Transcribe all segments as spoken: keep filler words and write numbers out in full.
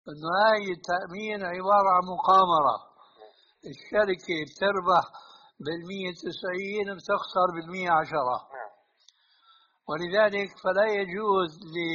إنه هاي التأمين عبارة عن مقامرة. الشركة بتربح بالمية تسعين، بتخسر بالمية عشرة. نعم. ولذلك فلا يجوز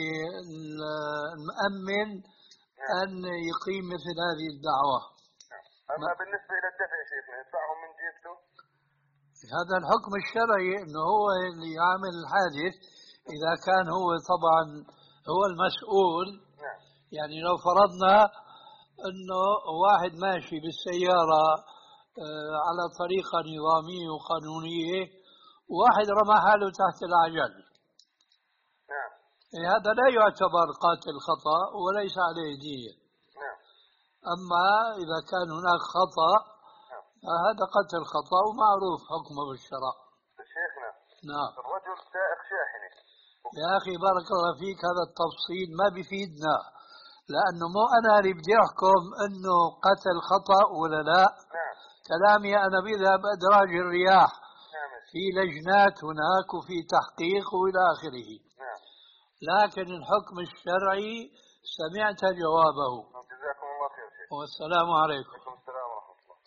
للمؤمن نعم. أن يقيم مثل هذه الدعوة. نعم. أما بالنسبة إلى الدفع شيخنا يدفعهم من جيبته؟ هذا الحكم الشرعي أنه هو اللي يعمل الحادث إذا كان هو طبعا هو المسؤول. نعم. يعني لو فرضنا أنه واحد ماشي بالسيارة على طريقة نظامية وقانونية، وواحد رمى حاله تحت العجل. نعم. هذا لا يعتبر قاتل خطأ وليس عليه دية. نعم. أما إذا كان هناك خطأ هذا قتل خطأ ومعروف حكمه بالشرع. شيخنا. نعم. الرجل سائق شاحنة. يا أخي بارك الله فيك، هذا التفصيل ما بيفيدنا، لأنه مو أنا اللي بدي أحكم أنه قتل خطأ ولا لا. نعم. كلامي أنا بذهب أدراج الرياح. نعم. في لجنات هناك وفي تحقيق وإلى آخره. نعم. لكن الحكم الشرعي سمعت جوابه. جزاكم الله خير شيخ. والسلام عليكم. وعليكم السلام ورحمة الله.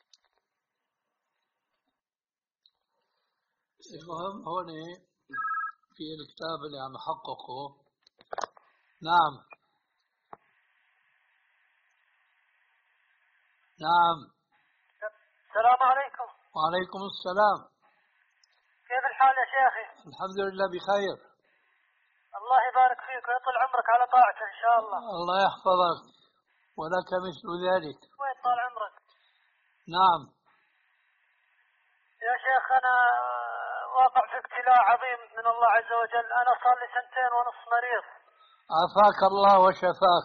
المهم هون في الكتاب اللي عم حققه. نعم. نعم. السلام عليكم. وعليكم السلام. كيف الحال يا شيخي؟ الحمد لله بخير. الله يبارك فيك ويطول عمرك على طاعته إن شاء الله. الله يحفظك ولك مثل ذلك. وين طال عمرك؟ نعم. يا شيخ أنا واقع في ابتلاء عظيم من الله عز وجل. أنا صار لي سنتين ونص مريض. عافاك الله وشفاك.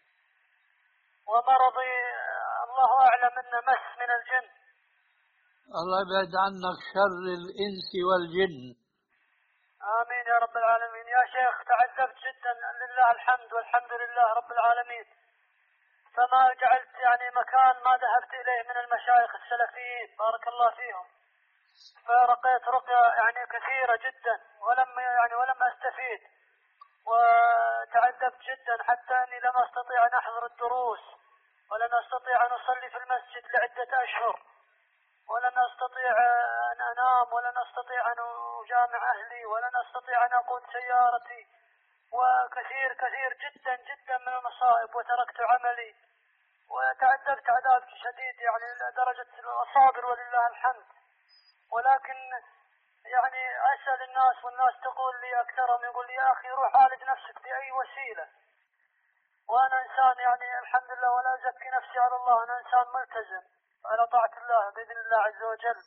ومرضي الله أعلم أنه مس من الجن. الله يبعد عنك شر الإنس والجن. آمين يا رب العالمين. يا شيخ تعذبت جدا، لله الحمد والحمد لله رب العالمين. فما جعلت يعني مكان ما ذهبت إليه من المشايخ السلفيين بارك الله فيهم، فرقيت رقية يعني كثيرة جدا ولم يعني ولم أستفيد، وتعذبت جدا حتى أني لم أستطيع أن أحضر الدروس، ولن أستطيع أن أصلي في المسجد لعدة أشهر، ولن أستطيع أن أنام، ولن أستطيع أن أجامع أهلي، ولن أستطيع أن أقود سيارتي، وكثير كثير جدا جدا من المصائب، وتركت عملي وتعذبت عذاب شديد يعني لدرجة الأصابر ولله الحمد. ولكن يعني أسأل الناس والناس تقول لي أكثرهم يقول لي يا أخي روح عالج نفسك بأي وسيلة، وأنا إنسان يعني الحمد لله ولا أزكي نفسي على الله، أنا إنسان ملتزم على طاعة الله بإذن الله عز وجل.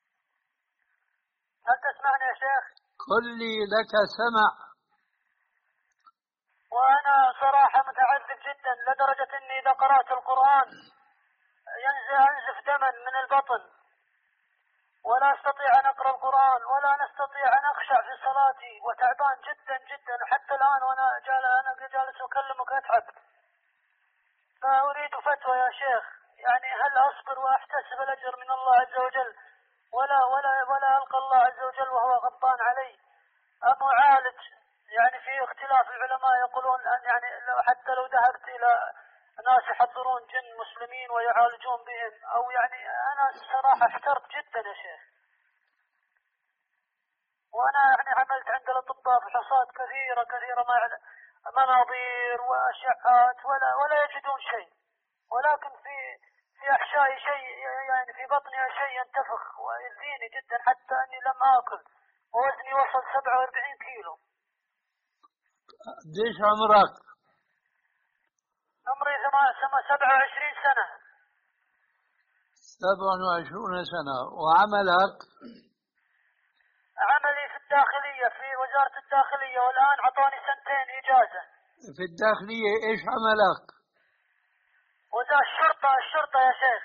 هل تسمعني يا شيخ؟ كلي لك سمع. وأنا صراحة متعذب جدا لدرجة أني إذا قرأت القرآن ينزف دما من البطن، ولا أستطيع أن أقرأ القرآن ولا نستطيع أن أخشع في صلاتي، وتعبان جدا جدا حتى الآن وأنا أنا جالس أكلمك أتعب. فأريد فتوى يا شيخ، يعني هل أصبر وأحتسب الأجر من الله عز وجل ولا ولا ولا ألقى الله عز وجل وهو غضبان علي، أم أعالج؟ يعني في اختلاف العلماء يقولون أن يعني لو حتى لو ذهبت إلى ناس يحضرون جن مسلمين ويعالجون بهم، أو يعني أنا الصراحة احترت جدا يا شيخ. وأنا يعني عملت عند الأطباء فحوصات كثيرة كثيرة مع مناظير وأشعات ولا ولا يجدون شيء، ولكن في في أحشائي شيء يعني في بطني شيء ينتفخ ويؤذيني جدا حتى أني لم آكل، ووزني وصل سبعة وأربعين كيلو. قديش عمرك؟ عمري سبعة وعشرين سنة. سبعة وعشرون سنة. وعملك؟ عملي في الداخلية في وزارة الداخلية، والآن عطوني سنتين إجازة. في الداخلية إيش عملك؟ وزارة الشرطة الشرطة يا شيخ.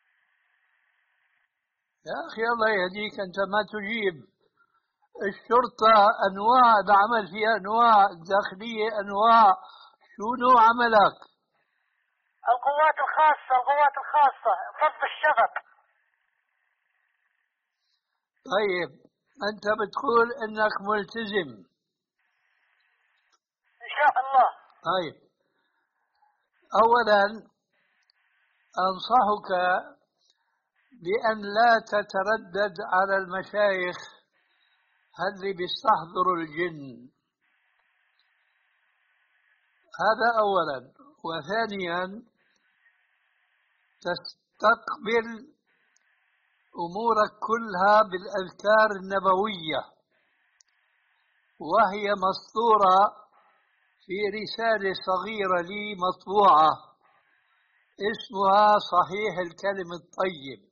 يا أخي الله يهديك أنت ما تجيب. الشرطة أنواع، العمل فيها أنواع، الداخلية أنواع، شو نوع عملك؟ القوات الخاصة القوات الخاصة فض الشغب. طيب أنت بتقول أنك ملتزم إن شاء الله. طيب أولا أنصحك بأن لا تتردد على المشايخ اللي بيستحضروا الجن، هذا أولا. وثانيا تستقبل أمورك كلها بالأذكار النبوية، وهي مسطورة في رسالة صغيرة لي مطبوعة اسمها صحيح الكلم الطيب،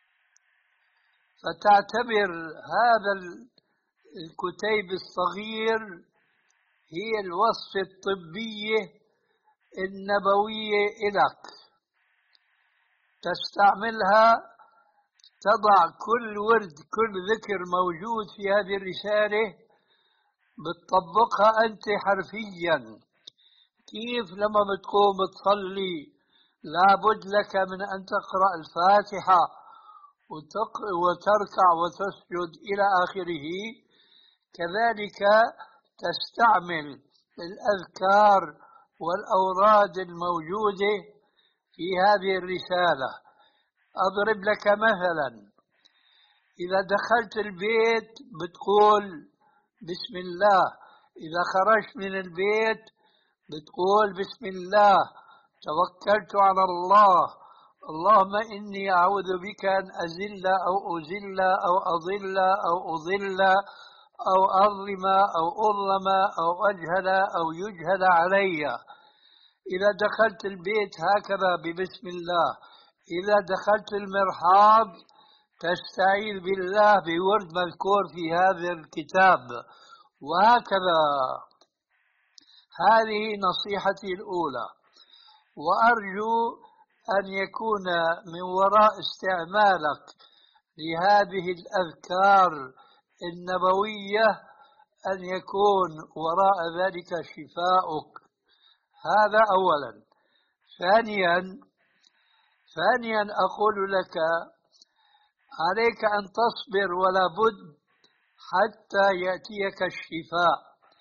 فتعتبر هذا الكتيب الصغير هي الوصفة الطبية النبوية لك، تستعملها، تضع كل ورد كل ذكر موجود في هذه الرسالة بتطبقها أنت حرفيا. كيف لما بتقوم تصلي لابد لك من أن تقرأ الفاتحة وتركع وتسجد إلى آخره، كذلك تستعمل الأذكار والأوراد الموجودة في هذه الرسالة. أضرب لك مثلا، إذا دخلت البيت بتقول بسم الله، إذا خرجت من البيت بتقول بسم الله، توكلت على الله، اللهم إني أعوذ بك أن أزل أو أزل أو أضل أو أضل أو أظلم أو أظلم أو أجهل أو يجهل علي. إذا دخلت البيت هكذا ببسم الله. إذا دخلت المرحاض تستعيذ بالله بورد مذكور في هذا الكتاب، وهكذا. هذه نصيحتي الأولى، وأرجو أن يكون من وراء استعمالك لهذه الأذكار النبوية أن يكون وراء ذلك شفاؤك. هذا أولا. ثانيا ثانيا أقول لك عليك أن تصبر ولا بد حتى يأتيك الشفاء.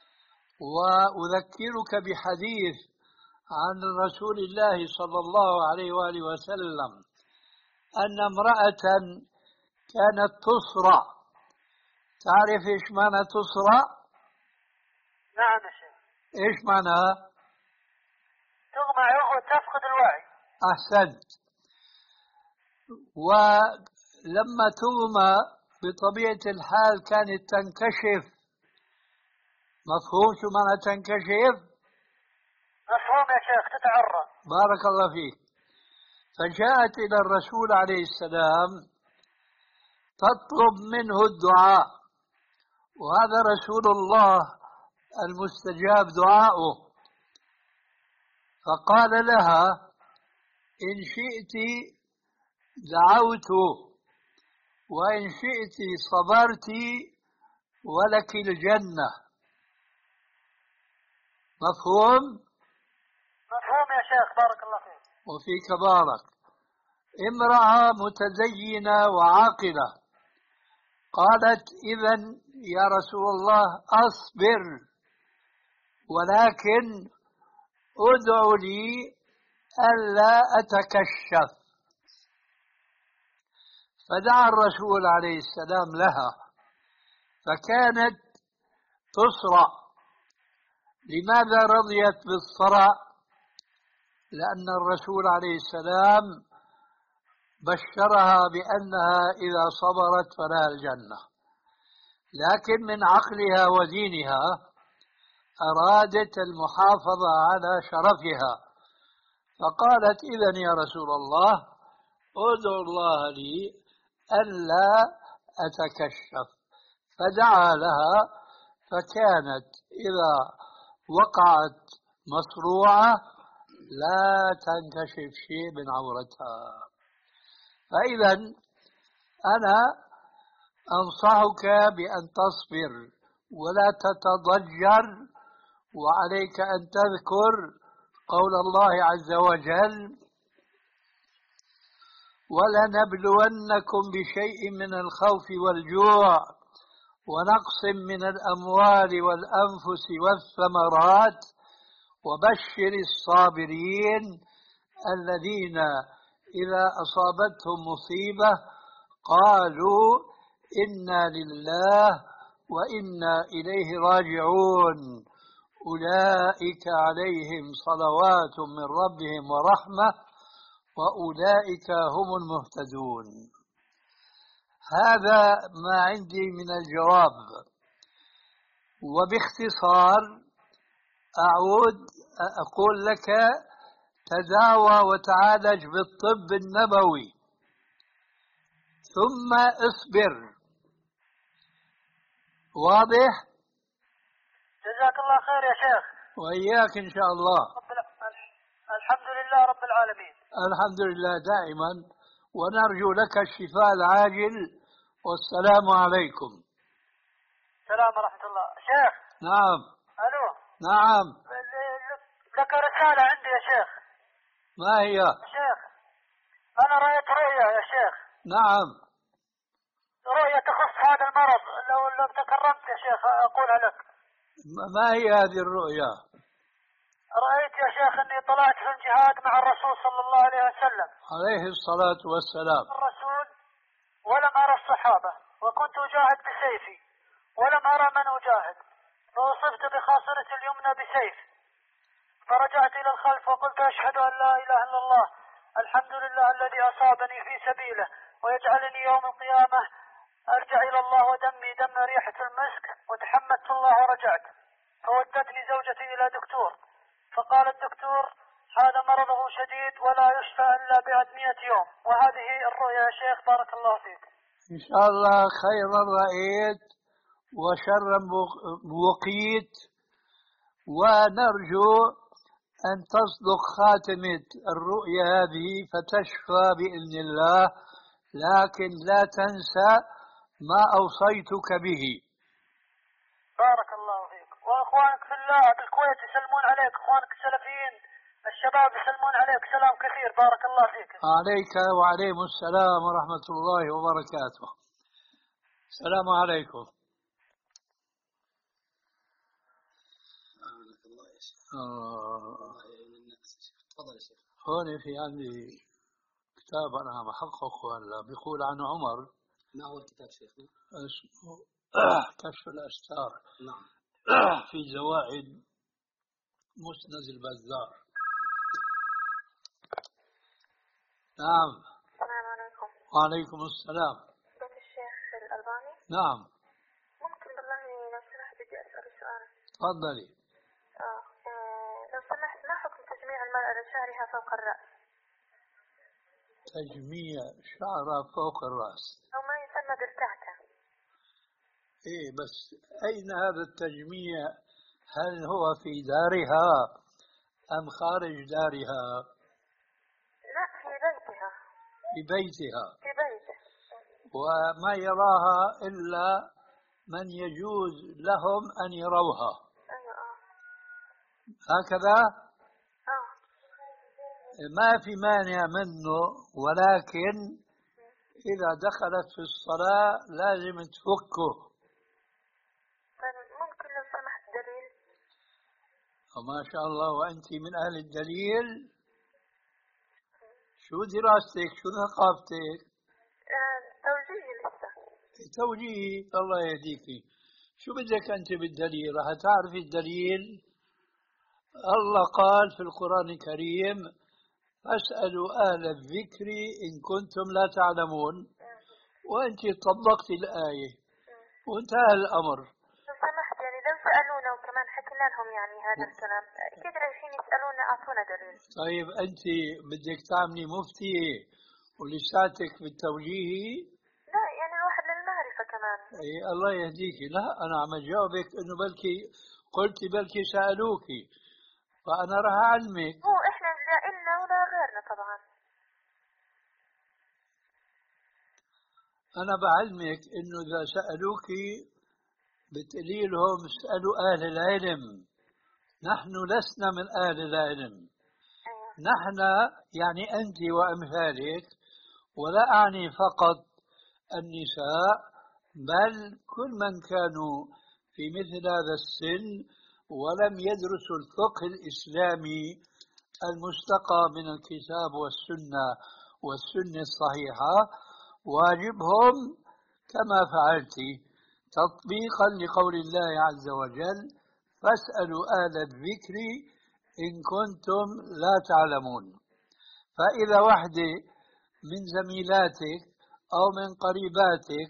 وأذكرك بحديث عن رسول الله صلى الله عليه وآله وسلم أن امرأة كانت تصرع. تعرف إيش معنى تصرع؟ نعم يا شيخ. إيش معناها؟ تغمى وتفقد الوعي. أحسنت. ولما تغمى بطبيعة الحال كانت تنكشف. مفهوم شو معنى تنكشف؟ مفهوم يا شيخ، تتعرى. بارك الله فيك. فجاءت إلى الرسول عليه السلام تطلب منه الدعاء، وهذا رسول الله المستجاب دعاؤه. فقال لها إن شئت دعوت وإن شئت صبرت ولك الجنة. مفهوم؟ مفهوم يا شيخ، بارك الله فيك. وفيك بارك. امرأة متدينة وعاقلة قالت إذن يا رسول الله أصبر، ولكن ادعو لي ألا أتكشف. فدعا الرسول عليه السلام لها فكانت تصرع. لماذا رضيت بالصرع؟ لأن الرسول عليه السلام بشرها بأنها إذا صبرت فلها الجنة، لكن من عقلها ودينها أرادت المحافظة على شرفها، فقالت إذن يا رسول الله ادعو الله لي ألا أتكشف. فدعا لها فكانت إذا وقعت مصروعة لا تنكشف شيء من عورتها. فإذا أنا أنصحك بأن تصبر ولا تتضجر، وعليك أن تذكر قول الله عز وجل ولنبلونكم بشيء من الخوف والجوع ونقص من الأموال والأنفس والثمرات وبشر الصابرين الذين إذا أصابتهم مصيبة قالوا إنا لله وإنا إليه راجعون أولئك عليهم صلوات من ربهم ورحمة وأولئك هم المهتدون. هذا ما عندي من الجواب، وباختصار أعود أقول لك تداوى وتعالج بالطب النبوي ثم اصبر. واضح؟ جزاك الله خير يا شيخ. وإياك إن شاء الله. رب الع... الحمد لله رب العالمين. الحمد لله دائما، ونرجو لك الشفاء العاجل، والسلام عليكم. السلام ورحمة الله. شيخ. نعم. ألو. نعم. لك رسالة عندي يا شيخ. ما هي؟ شيخ أنا رأيت رؤيا يا شيخ. نعم. رؤيا تخص هذا المرض، لو لو تكرمت يا شيخ أقولها لك. ما هي هذه الرؤيا؟ رأيت يا شيخ أني طلعت في الجهاد مع الرسول صلى الله عليه وسلم عليه الصلاة والسلام. الرسول ولم أرى الصحابة، وكنت أجاهد بسيفي ولم أرى من أجاهد، فأصبت بخاصرة اليمنى بسيف، فرجعت إلى الخلف وقلت أشهد أن لا إله إلا الله، الحمد لله الذي أصابني في سبيله ويجعلني يوم القيامة أرجع إلى الله ودمي دم ريحة المسك، وتحمدت الله ورجعت. فودتني زوجتي إلى دكتور، فقال الدكتور هذا مرضه شديد ولا يشفى إلا بعد مئة يوم. وهذه الرؤيا يا شيخ بارك الله فيك. إن شاء الله خيرا رأيت وشرا وقيت، ونرجو أن تصدق خاتمة الرؤيا هذه فتشفى بإذن الله، لكن لا تنسى ما أوصيتك به. بارك الله فيك. وأخوانك في الله بالكويت يسلمون عليك، أخوانك السلفيين الشباب يسلمون عليك سلام كثير. بارك الله فيك. عليك وعليهم السلام ورحمة الله وبركاته. السلام عليكم. آه. تفضل يا شيخ. هون في عندي كتاب أنا محقق ولا بيقول عن عمر. ما هو الكتاب شيخنا؟ اسمه كشف الأستار. نعم. في زوائد مسند البزار. نعم. السلام عليكم. وعليكم السلام. بيت الشيخ الألباني. نعم. ممكن بالله لو سمحت بدي أسأل سؤال. تفضلي. آه. آه لو سمحت ما حكم تجميع المرأة لشعرها فوق الرأس؟ تجميع شعرها فوق الرأس. أو ما يسمى بالكعكة. إيه بس أين هذا التجميع؟ هل هو في دارها أم خارج دارها؟ لا في بيتها. في بيتها. في بيته. وما يراها إلا من يجوز لهم أن يروها. أيوة. آه. هكذا؟ آه. ما في مانع منه، ولكن إذا دخلت في الصلاة لازم تفكه. طيب ممكن لو سمحت دليل؟ وما شاء الله، وأنت من أهل الدليل. شو دراستك؟ شو ثقافتك؟ آه توجيهي لسه. توجيهي. الله يهديكي. شو بدك أنت بالدليل؟ راح تعرفي الدليل. الله قال في القرآن الكريم فاسألوا أهل الذكر إن كنتم لا تعلمون، وأنت طبقت الآية وانتهى الأمر. لو سمحت يعني لو سألونا وكمان حكينا لهم يعني هذا الكلام كيف رايحين يسألونا أعطونا دليل. طيب أنت بدك تعملي مفتي ولساتك بالتوجيهي؟ لا يعني الواحد للمعرفة كمان. أي الله يهديكي. لا أنا عم جاوبك إنه بلكي قلتي بلكي سألوكي، فأنا راح أعلمك. هو إحنا لا إلنا ولا غيرنا طبعا. أنا بعلمك إنه إذا سألوكي بتقولي لهم اسألوا أهل العلم. نحن لسنا من أهل العلم. أيوة. نحن يعني أنت وأمثالك، ولا أعني فقط النساء بل كل من كانوا في مثل هذا السن ولم يدرسوا الفقه الإسلامي المستقى من الكتاب والسنة والسنة الصحيحة، واجبهم كما فعلت تطبيقا لقول الله عز وجل: فاسألوا أهل الذكر إن كنتم لا تعلمون. فإذا وحدة من زميلاتك أو من قريباتك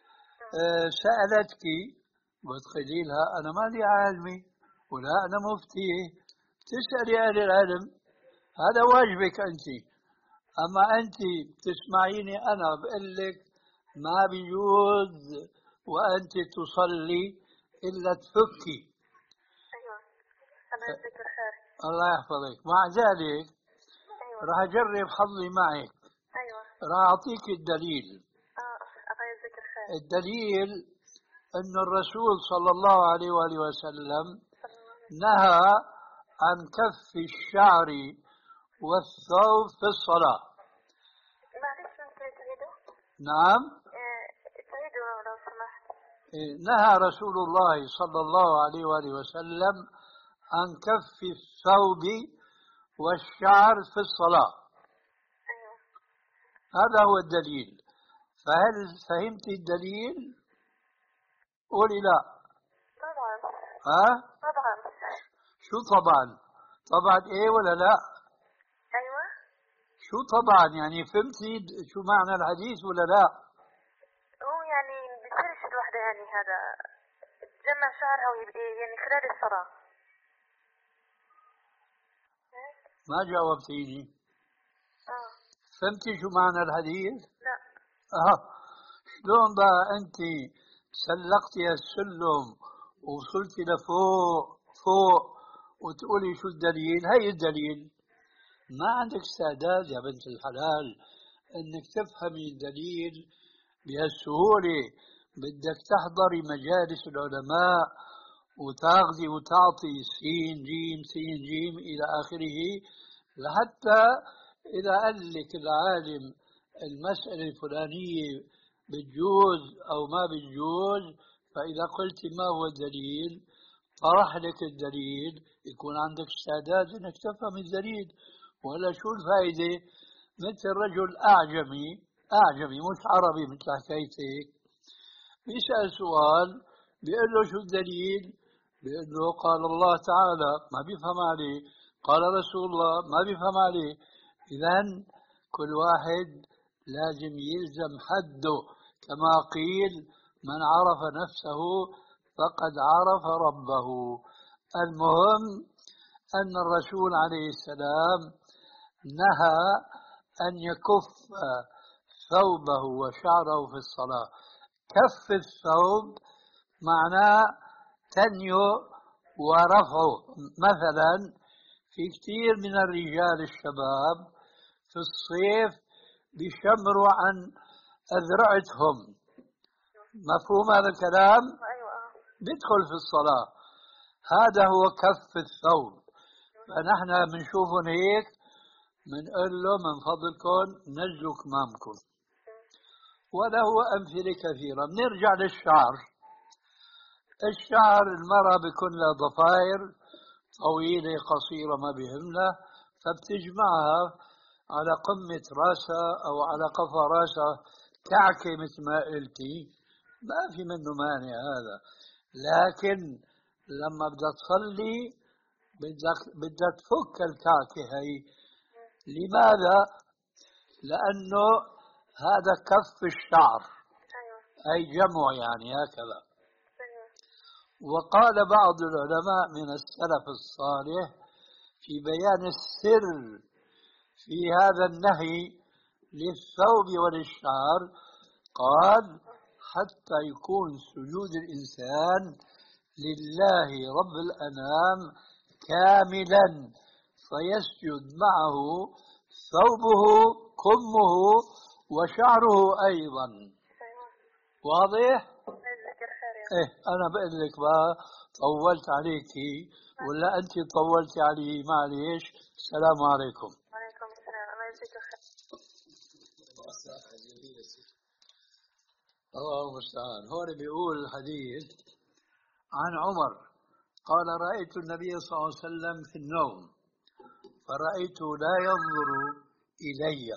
سألتك وتقولي لها أنا ما لي عالمي ولا أنا مفتي، تسألي أهل العلم، هذا واجبك أنت. أما أنت تسمعيني أنا بقول لك ما بيجوز وأنت تصلي إلا تفكي. أيوة الله يجزيك الخير. الله يحفظك. مع ذلك أيوة. راح أجرب حظي معك. أيوة. راح أعطيك الدليل. آه الله يجزيك الخير. الدليل أن الرسول صلى الله عليه وآله وسلم نهى عن كف الشعر والثوب في الصلاة. معلش ممكن تعيدوا؟ نعم. تعيدوا لو سمحت. نهى رسول الله صلى الله عليه وآله وسلم عن كف الثوب والشعر في الصلاة. أيوة. هذا هو الدليل. فهل فهمت الدليل؟ قولي لا. طبعا. ها؟ طبعا. شو طبعا؟ طبعا ايه ولا لا؟ أيوة. شو طبعا يعني فهمتي شو معنى الحديث ولا لا؟ هو يعني بتصيرش الوحدة يعني هذا تجمع شعرها يعني خلال الصلاة. ما جاوبتيني. اه. فهمتي شو معنى الحديث؟ لا. اه. شلون بقى انت سلقتي السلم ووصلتي لفوق فوق وتقولي شو الدليل؟ هي الدليل. ما عندك استعداد يا بنت الحلال انك تفهمي الدليل بهالسهولة. بدك تحضري مجالس العلماء وتاخذي وتعطي سين جيم سين جيم الى اخره، لحتى اذا قال لك العالم المسألة الفلانية بتجوز او ما بتجوز، فاذا قلت ما هو الدليل طرح لك الدليل، يكون عندك استعداد انك تفهم الدليل. ولا شو الفائدة؟ مثل رجل اعجمي اعجمي مش عربي مثل حكايتك، بيسأل سؤال بيقول له شو الدليل؟ بيقول له قال الله تعالى، ما بيفهم عليه. قال رسول الله، ما بيفهم عليه. إذن كل واحد لازم يلزم حده، كما قيل: من عرف نفسه فقد عرف ربه. المهم أن الرسول عليه السلام نهى أن يكف ثوبه وشعره في الصلاة. كف الثوب معناه تنيو ورفعه. مثلا في كثير من الرجال الشباب في الصيف بيشمروا عن أذرعتهم. مفهوم هذا الكلام؟ بيدخل في الصلاة. هذا هو كف الثوب. فنحن بنشوفهم هيك بنقول له من فضلكم نزلوا كمامكم. وله أمثلة كثيرة. بنرجع للشعر. الشعر المرأة بيكون لها ضفائر طويلة قصيرة ما بيهمنا، فبتجمعها على قمة راسها أو على قفا راسها كعكة مثل ما قلتي، ما في منه مانع هذا. لكن لما بدها تصلي بدك بدها تفك الكعكة هي. لماذا؟ لأنه هذا كف الشعر، أي جمع يعني هكذا. وقال بعض العلماء من السلف الصالح في بيان السر في هذا النهي للثوب وللشعر، قال: حتى يكون سجود الإنسان لله رب الأنام كاملا، فيسجد معه ثوبه كمه وشعره أيضا. واضح؟ إيه أنا بقول لك بقى طولت عليكي ولا أنت طولتي علي؟ معليش. السلام عليكم. وعليكم السلام. الله يجزيك الخير. الله المستعان. هون بيقول الحديث عن عمر قال رأيت النبي صلى الله عليه وسلم في النوم فرأيته لا ينظر إلي.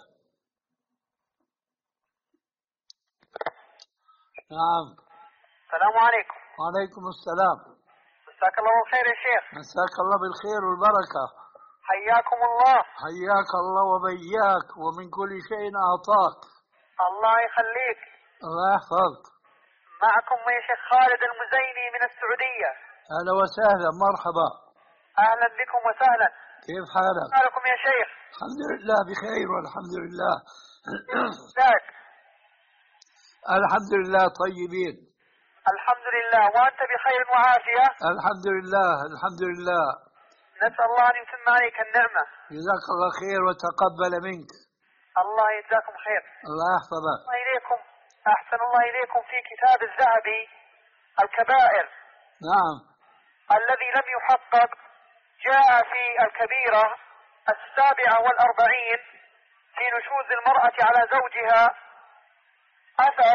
نعم. السلام عليكم. وعليكم السلام. مساك الله بالخير يا شيخ. مساك الله بالخير والبركة. حياكم الله. حياك الله وبياك ومن كل شيء أعطاك. الله يخليك. الله يحفظك. معكم يا شيخ خالد المزيني من السعودية. أهلا وسهلا مرحبا. أهلا بكم وسهلا. كيف حالك؟ حالكم يا شيخ؟ الحمد لله بخير والحمد لله. ذاك. الحمد لله طيبين. الحمد لله وأنت بخير وعافية. الحمد لله الحمد لله. نسأل الله أن يتم عليك النعمة. جزاك الله خير وتقبل منك. الله يجزاكم خير. الله يحفظك. الله إليكم. أحسن الله إليكم في كتاب الذهبي الكبائر. نعم. الذي لم يحقق جاء في الكبيرة السابعة والأربعين في نشوز المرأة على زوجها أثر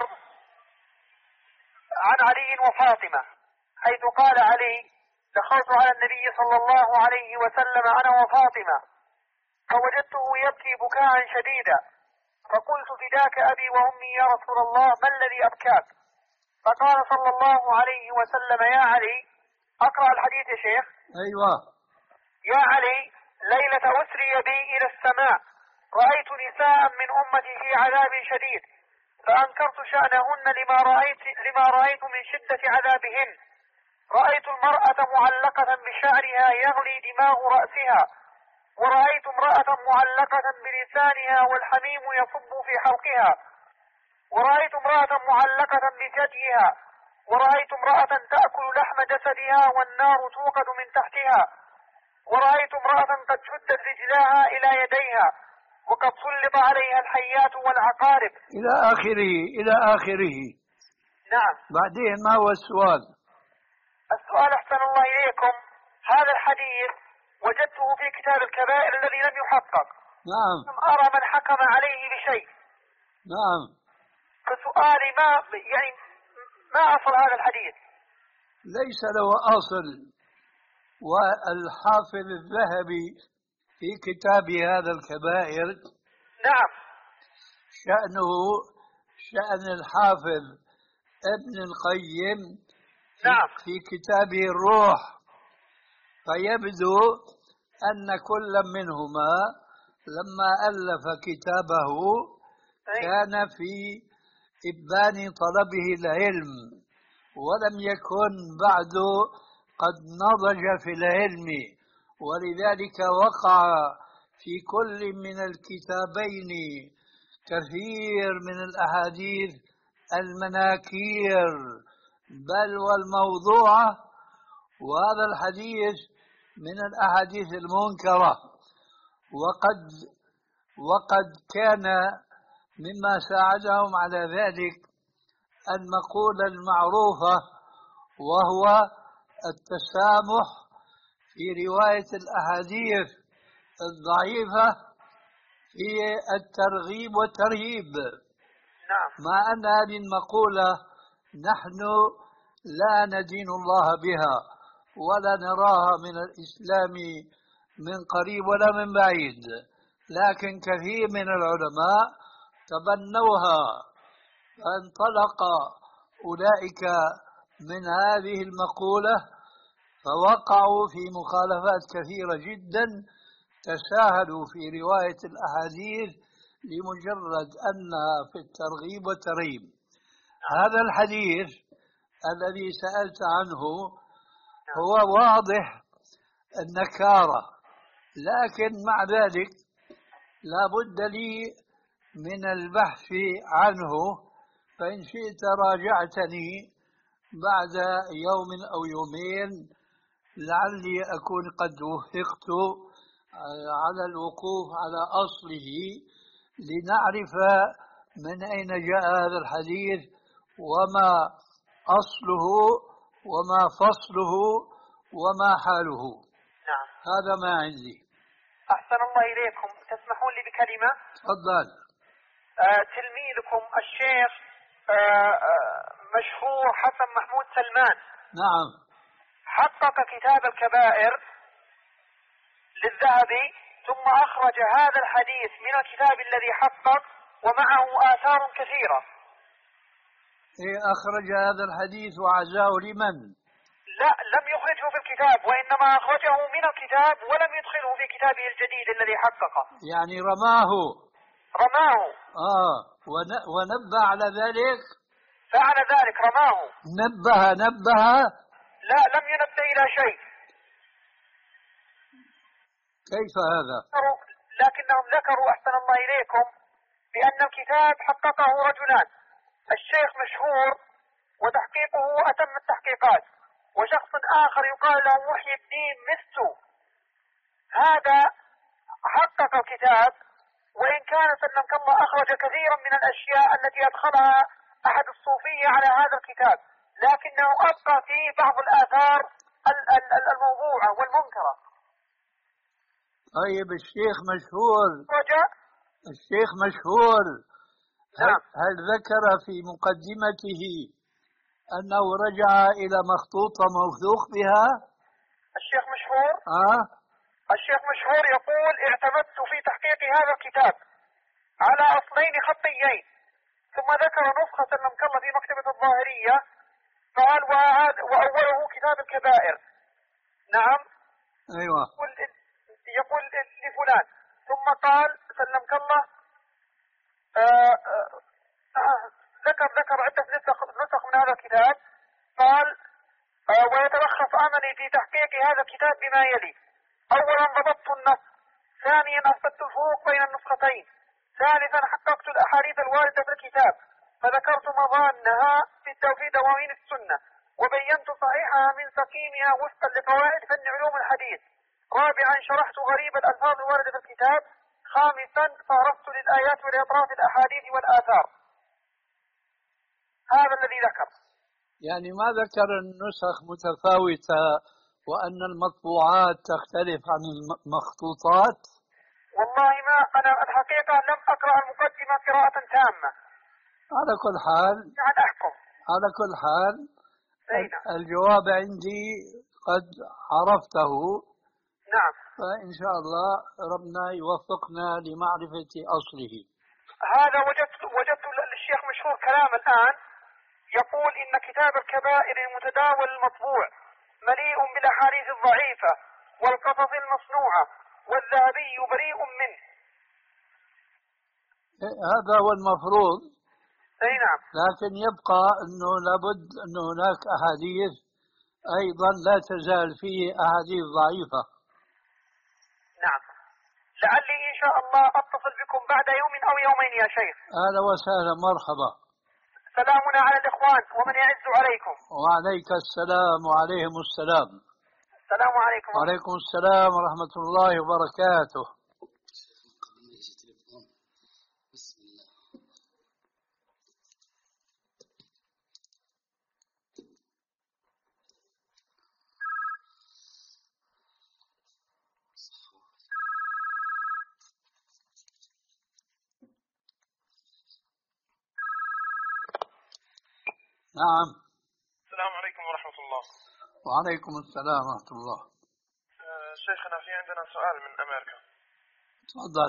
عن علي وفاطمة، حيث قال علي: دخلت على النبي صلى الله عليه وسلم أنا وفاطمة فوجدته يبكي بكاء شديدا، فقلت: فداك أبي وأمي يا رسول الله، ما الذي أبكاك؟ فقال صلى الله عليه وسلم: يا علي، أقرأ الحديث يا شيخ. أيوة. يا علي، ليلة أسري بي إلى السماء رأيت نساء من أمتي في عذاب شديد، فأنكرت شأنهن لما رأيت, لما رأيت من شدة عذابهن. رأيت المرأة معلقة بشعرها يغلي دماغ رأسها، ورأيت امرأة معلقة بلسانها والحميم يصب في حلقها، ورأيت امرأة معلقة بثديها، ورأيت امرأة تأكل لحم جسدها والنار توقد من تحتها، ورأيت امرأة قد شدت رجلاها إلى يديها وقد سلط عليها الحيات والعقارب إلى آخره إلى آخره. نعم. بعدين ما هو السؤال؟ السؤال أحسن الله إليكم، هذا الحديث وجدته في كتاب الكبائر الذي لم يحقق. نعم. لم أرى من حكم عليه بشيء. نعم. فسؤالي ما يعني ما أصل هذا الحديث؟ ليس له أصل، والحافظ الذهبي في كتاب هذا الكبائر نعم شأنه شأن الحافظ ابن القيم في, نعم. في كتابه الروح، فيبدو أن كل منهما لما ألف كتابه كان في إبان طلبه العلم ولم يكن بعد قد نضج في العلم، ولذلك وقع في كل من الكتابين كثير من الأحاديث المناكير بل والموضوعة، وهذا الحديث من الأحاديث المنكرة. وقد وقد كان مما ساعدهم على ذلك المقولة المعروفة، وهو التسامح في رواية الأحاديث الضعيفة في الترغيب والترهيب. نعم. مع أن هذه المقولة نحن لا ندين الله بها ولا نراها من الإسلام من قريب ولا من بعيد، لكن كثير من العلماء تبنوها، فانطلق أولئك من هذه المقولة فوقعوا في مخالفات كثيرة جدا، تساهلوا في رواية الأحاديث لمجرد أنها في الترغيب والترهيب. هذا الحديث الذي سألت عنه هو واضح النكارة، لكن مع ذلك لا بد لي من البحث عنه، فإن شئت راجعتني بعد يوم أو يومين لعلي أكون قد وفقت على الوقوف على أصله لنعرف من أين جاء هذا الحديث وما أصله وما فصله وما حاله. نعم. هذا ما عندي. أحسن الله إليكم، تسمحون لي بكلمة؟ تفضل. آه تلميذكم الشيخ آه آه مشهور حسن محمود سلمان نعم حقق كتاب الكبائر للذهبي ثم أخرج هذا الحديث من الكتاب الذي حقق ومعه آثار كثيرة. إيه أخرج هذا الحديث وعزاه لمن؟ لا، لم يخرجه في الكتاب، وإنما أخرجه من الكتاب ولم يدخله في كتابه الجديد الذي حققه. يعني رماه. رماه. آه ونبه على ذلك. فعل ذلك، رماه. نبه نبه. لا، لم ينبه إلى شيء. كيف هذا؟ لكنهم ذكروا أحسن الله إليكم بأن الكتاب حققه رجلان، الشيخ مشهور وتحقيقه أتم التحقيقات، وشخص آخر يقال له محي الدين مستو. هذا حقق الكتاب، وإن كان سلمك الله أخرج كثيرا من الأشياء التي أدخلها أحد الصوفية على هذا الكتاب، لكنه أبقى فيه بعض الآثار الموضوعة والمنكرة. طيب الشيخ مشهور رجاء الشيخ مشهور نعم. هل ذكر في مقدمته أنه رجع إلى مخطوطة موثوق بها؟ الشيخ مشهور آه؟ الشيخ مشهور يقول: اعتمدت في تحقيق هذا الكتاب على أصلين خطيين، ثم ذكر نسخة سلمك الله في مكتبة الظاهرية، قال: وأوله كتاب الكبائر. نعم. أيوة. يقول, يقول لفلان، ثم قال سلمك الله آآ آآ ذكر ذكر عدة نسخ من هذا الكتاب، قال: ويتلخص عملي في تحقيق هذا الكتاب بما يلي: أولا ضبطت النص، ثانيا أثبتت الفروق بين النسختين، ثالثا حققت الأحاديث الواردة في الكتاب فذكرت مظانها في دواوين السنة، وبينت صحيحها من سقيمها وفقا لقواعد فن علوم الحديث، رابعا شرحت غريب الألفاظ الواردة في الكتاب، خامسا فهرست للآيات ولأطراف الأحاديث والآثار. هذا الذي ذكر. يعني ما ذكر النسخ متفاوتة وأن المطبوعات تختلف عن المخطوطات؟ والله ما أنا الحقيقة لم أقرأ المقدمة قراءة تامة. على كل حال يعني أحكم. على كل حال أينا. الجواب عندي قد عرفته. نعم. فإن شاء الله ربنا يوفقنا لمعرفة أصله. هذا وجدت وجدت للشيخ مشهور كلام الآن يقول إن كتاب الكبائر المتداول المطبوع مليء بالأحاديث الضعيفة والقصص المصنوعة والذهبي بريء منه. هذا هو المفروض. أي نعم. لكن يبقى أنه لابد أن هناك أحاديث أيضا لا تزال فيه أحاديث ضعيفة. نعم. لعلي إن شاء الله أتصل بكم بعد يوم أو يومين يا شيخ. أهلا وسهلا، مرحبا. سلامنا على الإخوان ومن يعز عليكم. وعليك السلام وعليهم السلام. السلام عليكم. وعليكم السلام ورحمة الله وبركاته. نعم. السلام عليكم ورحمة الله. وعليكم السلام ورحمة الله. أه شيخنا في عندنا سؤال من أمريكا. تفضل.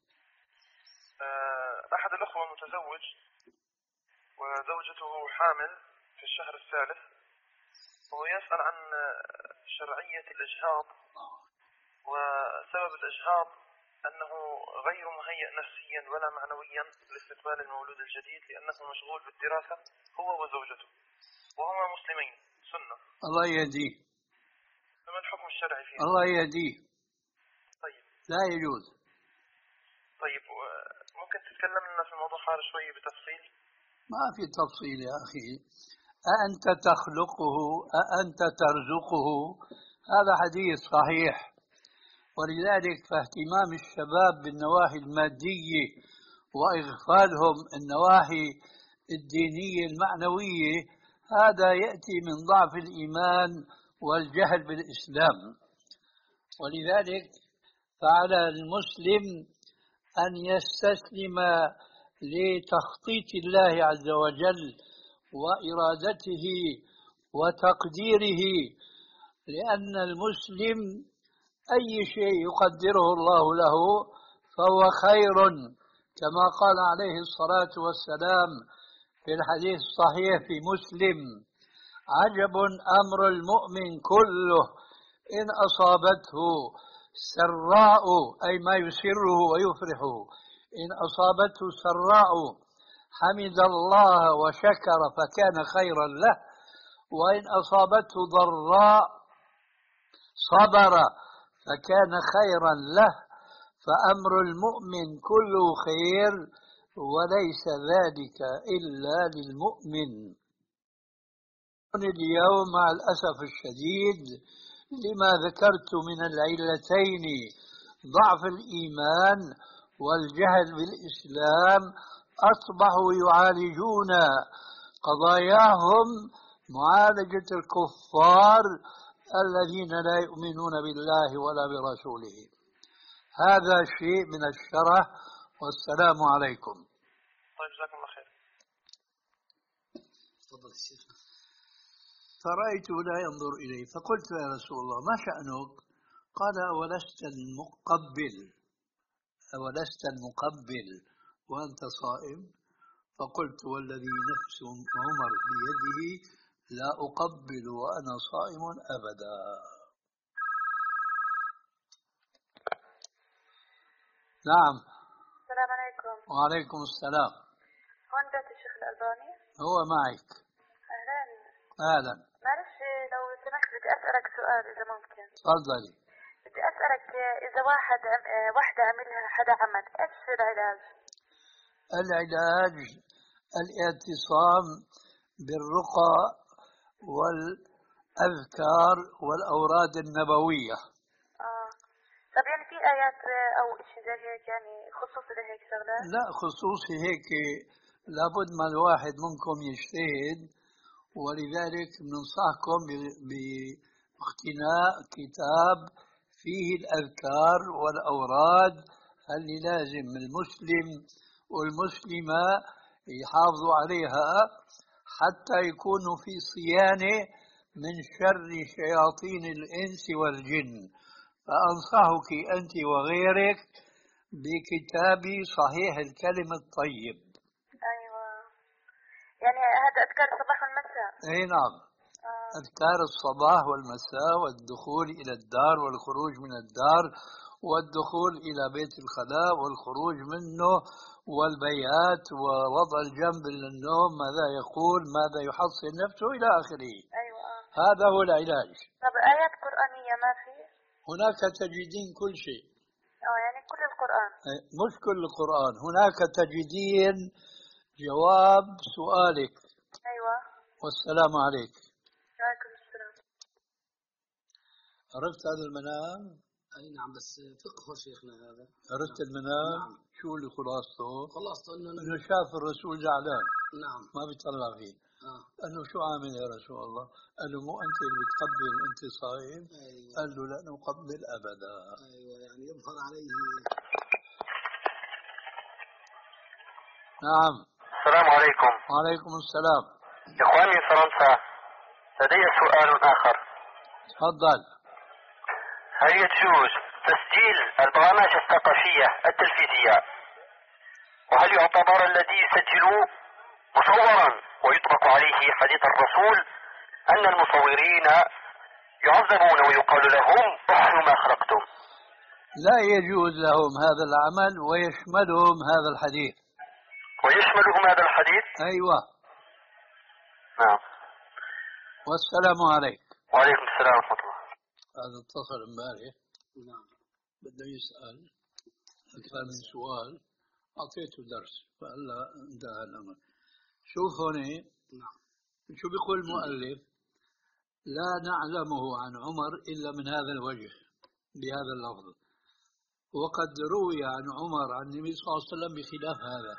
أه أحد الأخوة متزوج وزوجته حامل في الشهر الثالث، وهو يسأل عن شرعية الإجهاض، وسبب الإجهاض أنه غير مهيئ نفسيا ولا معنويا لاستقبال المولود الجديد لأنه مشغول بالدراسة هو وزوجته، وهما مسلمين سنة. الله يهديه. فما الحكم الشرعي فيه؟ الله يهديه. طيب. لا يجوز. طيب ممكن تتكلم لنا في الموضوع هذا شوي بتفصيل؟ ما في تفصيل يا أخي. أأنت تخلقه أأنت ترزقه؟ هذا حديث صحيح. ولذلك فاهتمام الشباب بالنواحي المادية وإغفالهم النواحي الدينية المعنوية هذا يأتي من ضعف الإيمان والجهل بالإسلام. ولذلك فعلى المسلم أن يستسلم لتخطيط الله عز وجل وإرادته وتقديره لأن المسلم أي شيء يقدره الله له فهو خير، كما قال عليه الصلاة والسلام في الحديث الصحيح في مسلم: عجب أمر المؤمن كله، إن أصابته سراء أي ما يسره ويفرحه، إن أصابته سراء حمد الله وشكر فكان خيرا له، وإن أصابته ضراء صبر فكان خيرا له. فأمر المؤمن كله خير، وليس ذلك إلا للمؤمن. اليوم مع الأسف الشديد لما ذكرت من العلتين، ضعف الإيمان والجهل بالإسلام، أصبحوا يعالجون قضاياهم معالجة الكفار الذين لا يؤمنون بالله ولا برسوله. هذا شيء من الشرع. والسلام عليكم. طيب جزاكم الله خير. تفضل الشيخ. فرأيته لا ينظر إلي فقلت: يا رسول الله ما شأنك؟ قال: أولست المقبل أولست المقبل وأنت صائم؟ فقلت: والذي نفس عمر بيده لا أقبل وأنا صائم أبدا. نعم. السلام عليكم. وعليكم السلام. هون بيت الشيخ الألباني؟ هو معك. أهلا. أهلا. معلش لو سمحت بدي أسألك سؤال إذا ممكن. تفضلي. بدي أسألك إذا واحد عم... واحدة عملها حدا عمل، إيش العلاج؟ العلاج الاعتصام بالرقى والأذكار والأوراد النبوية. آه. طب يعني في آيات أو إشي زي هيك يعني خصوصي لهيك شغلات؟ لا خصوصي هيك لابد ما الواحد منكم يجتهد، ولذلك ننصحكم باقتناء كتاب فيه الأذكار والأوراد اللي لازم المسلم والمسلمة يحافظوا عليها حتى يكونوا في صيانة من شر شياطين الإنس والجن. فأنصحك أنت وغيرك بكتاب صحيح الكلم الطيب. أيوة. يعني هذا أذكار الصباح والمساء؟ أي نعم. آه. أذكار الصباح والمساء والدخول إلى الدار والخروج من الدار والدخول إلى بيت الخلاء والخروج منه والبيات ووضع الجنب للنوم، ماذا يقول، ماذا يحصن نفسه إلى آخره. أيوة. آه. هذا هو العلاج. طب آيات قرآنية ما في؟ هناك تجدين كل شيء. اه يعني كل القرآن؟ مش كل القرآن، هناك تجدين جواب سؤالك. أيوة. والسلام عليك. وعليكم السلام. عرفت هذا المنام؟ اي نعم، بس فقه شيخنا هذا. عرفت المنام؟ نعم. شو اللي خلاصته؟ خلاصته انه انه شاف الرسول زعلان. نعم. ما بيطلع فيه. اه. قال له: شو عامل يا رسول الله؟ قال له: مو انت اللي بتقبل انت صايم؟ أيوة. قال له: لا نقبل ابدا. ايوه يعني يظهر عليه. نعم. السلام عليكم. وعليكم السلام. إخواني فرنسا، لدي سؤال آخر. تفضل. هل يجوز تسجيل البرامج الثقافية التلفزية؟ وهل يعتبر الذي يسجل مصورا ويطلق عليه حديث الرسول أن المصورين يعذبون ويقال لهم احيوا ما خلقتم؟ لا يجوز لهم هذا العمل ويشملهم هذا الحديث. ويشملهم هذا الحديث؟ أيوة. نعم. والسلام عليك. وعليكم السلام ورحمة الله. هذا اتصل امبارح. نعم. بده يسأل أكثر من سؤال، أعطيته درس فهلا انتهى الأمر. شوف هون. نعم. شو بيقول المؤلف؟ لا نعلمه عن عمر إلا من هذا الوجه بهذا اللفظ، وقد روي عن عمر عن النبي صلى الله عليه وسلم بخلاف هذا.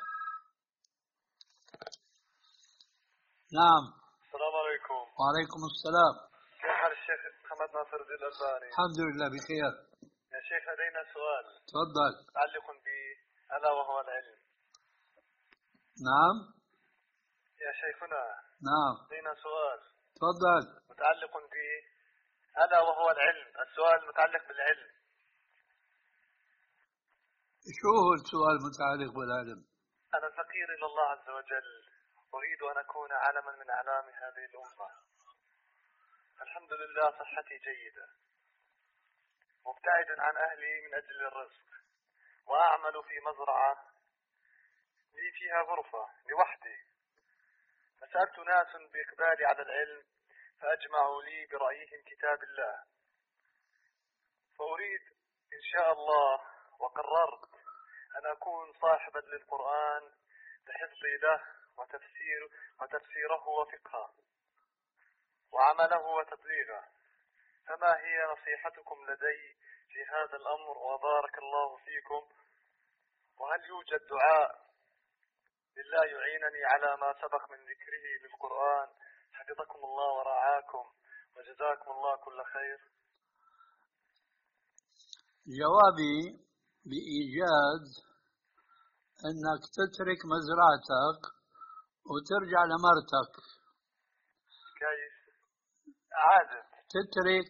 نعم. السلام عليكم. وعليكم السلام. كيف حال الشيخ محمد ناصر الدين الألباني؟ الحمد لله بخير. يا شيخ لدينا سؤال تفضل. متعلق ب ألا وهو العلم. نعم. يا شيخنا. نعم. لدينا سؤال تفضل. متعلق ب ألا وهو العلم. السؤال المتعلق بالعلم. شو هو السؤال المتعلق بالعلم؟ أنا فقير إلى الله عز وجل، أريد أن أكون علما من أعلام هذه الأمة. الحمد لله صحتي جيدة، مبتعد عن أهلي من أجل الرزق، وأعمل في مزرعة لي فيها غرفة لوحدي. فسألت ناس بإقبالي على العلم فأجمعوا لي برأيهم كتاب الله، فأريد إن شاء الله وقررت أن أكون صاحبا للقرآن بحفظي له وتفسير وتفسيره وفقهه وعمله وتبليغه. فما هي نصيحتكم لدي في هذا الأمر؟ وبارك الله فيكم. وهل يوجد دعاء لله يعينني على ما سبق من ذكره للقرآن؟ حفظكم الله ورعاكم وجزاكم الله كل خير. جوابي بإيجاز أنك تترك مزرعتك وترجع لمرتك. كيف؟ عادة تترك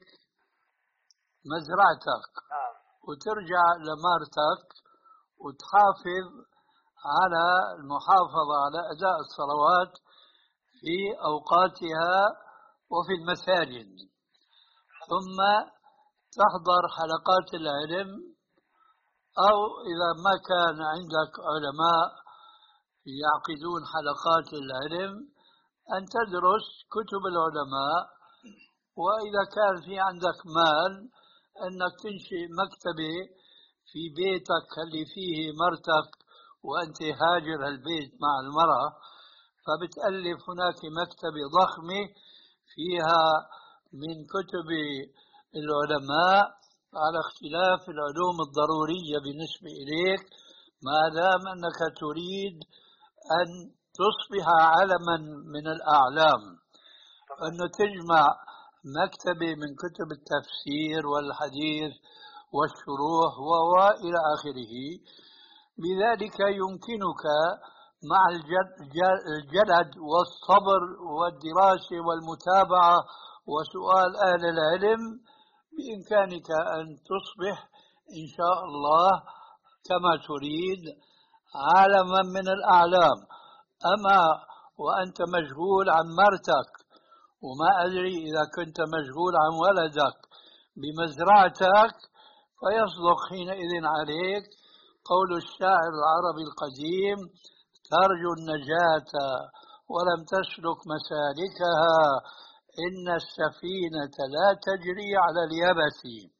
مزرعتك نعم. وترجع لمرتك وتحافظ على المحافظة على أداء الصلوات في أوقاتها وفي المساجد، ثم تحضر حلقات العلم، أو إذا ما كان عندك علماء يعقدون حلقات العلم أن تدرس كتب العلماء. وإذا كان في عندك مال أنك تنشئ مكتبة في بيتك اللي فيه مرتك وأنت هاجر البيت مع المرأة، فبتألف هناك مكتبة ضخمة فيها من كتب العلماء على اختلاف العلوم الضرورية بالنسبة إليك، ما دام أنك تريد أن تصبح علما من الأعلام. أنه تجمع مكتبة من كتب التفسير والحديث والشروح وإلى آخره. بذلك يمكنك مع الجلد والصبر والدراسة والمتابعة وسؤال أهل العلم بإمكانك أن تصبح إن شاء الله كما تريد عالما من الأعلام. أما وأنت مشغول عن مرتك، وما أدري إذا كنت مشغول عن ولدك بمزرعتك، فيصدق حينئذ عليك قول الشاعر العربي القديم: ترجو النجاة ولم تسلك مسالكها، إن السفينة لا تجري على اليبس.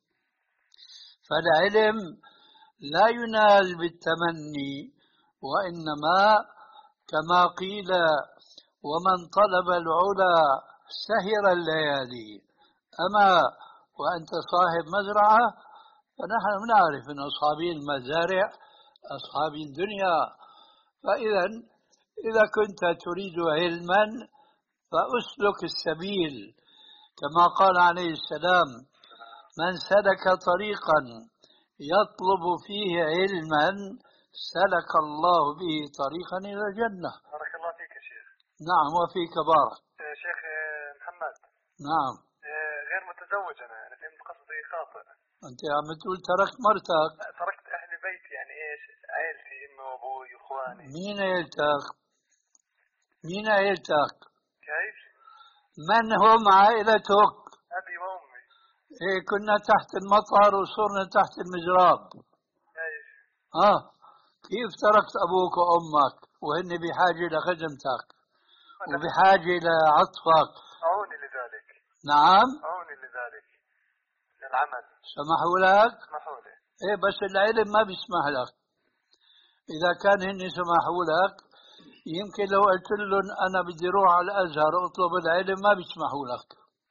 فالعلم لا ينال بالتمني، وإنما كما قيل: ومن طلب العلا سهر الليالي. أما وأنت صاحب مزرعة فنحن نعرف أن أصحابي المزارع أصحابي الدنيا. فإذا إذا كنت تريد علما فأسلك السبيل، كما قال عليه السلام: من سلك طريقا يطلب فيه علما سلك الله به طريقا إلى الجنة. بارك الله فيك يا شيخ. نعم وفيك بارك. شيخ محمد. نعم. غير متزوج أنا، أنا فهمت قصدي خاطئ. أنت عم تقول تركت مرتك. تركت أهل بيتي، يعني إيش؟ عائلتي، أمي وأبوي وإخواني. مين عائلتك؟ مين عائلتك؟ كيف؟ من هم عائلتك؟ أبي وأمي. إيه، كنا تحت المطر وصرنا تحت المجراب. كيف؟ آه كيف تركت أبوك وأمك وهن بحاجة لخدمتك وبحاجة لعطفك؟ أعوني لذلك. نعم. أعوني لذلك للعمل. سمحوا لك؟ سمحوا لي. إيه، بس العلم ما بيسمح لك. إذا كان هن سمحوا لك، يمكن لو قلت لهم أنا بدي روح على الأزهر أطلب العلم ما بيسمحوا لك.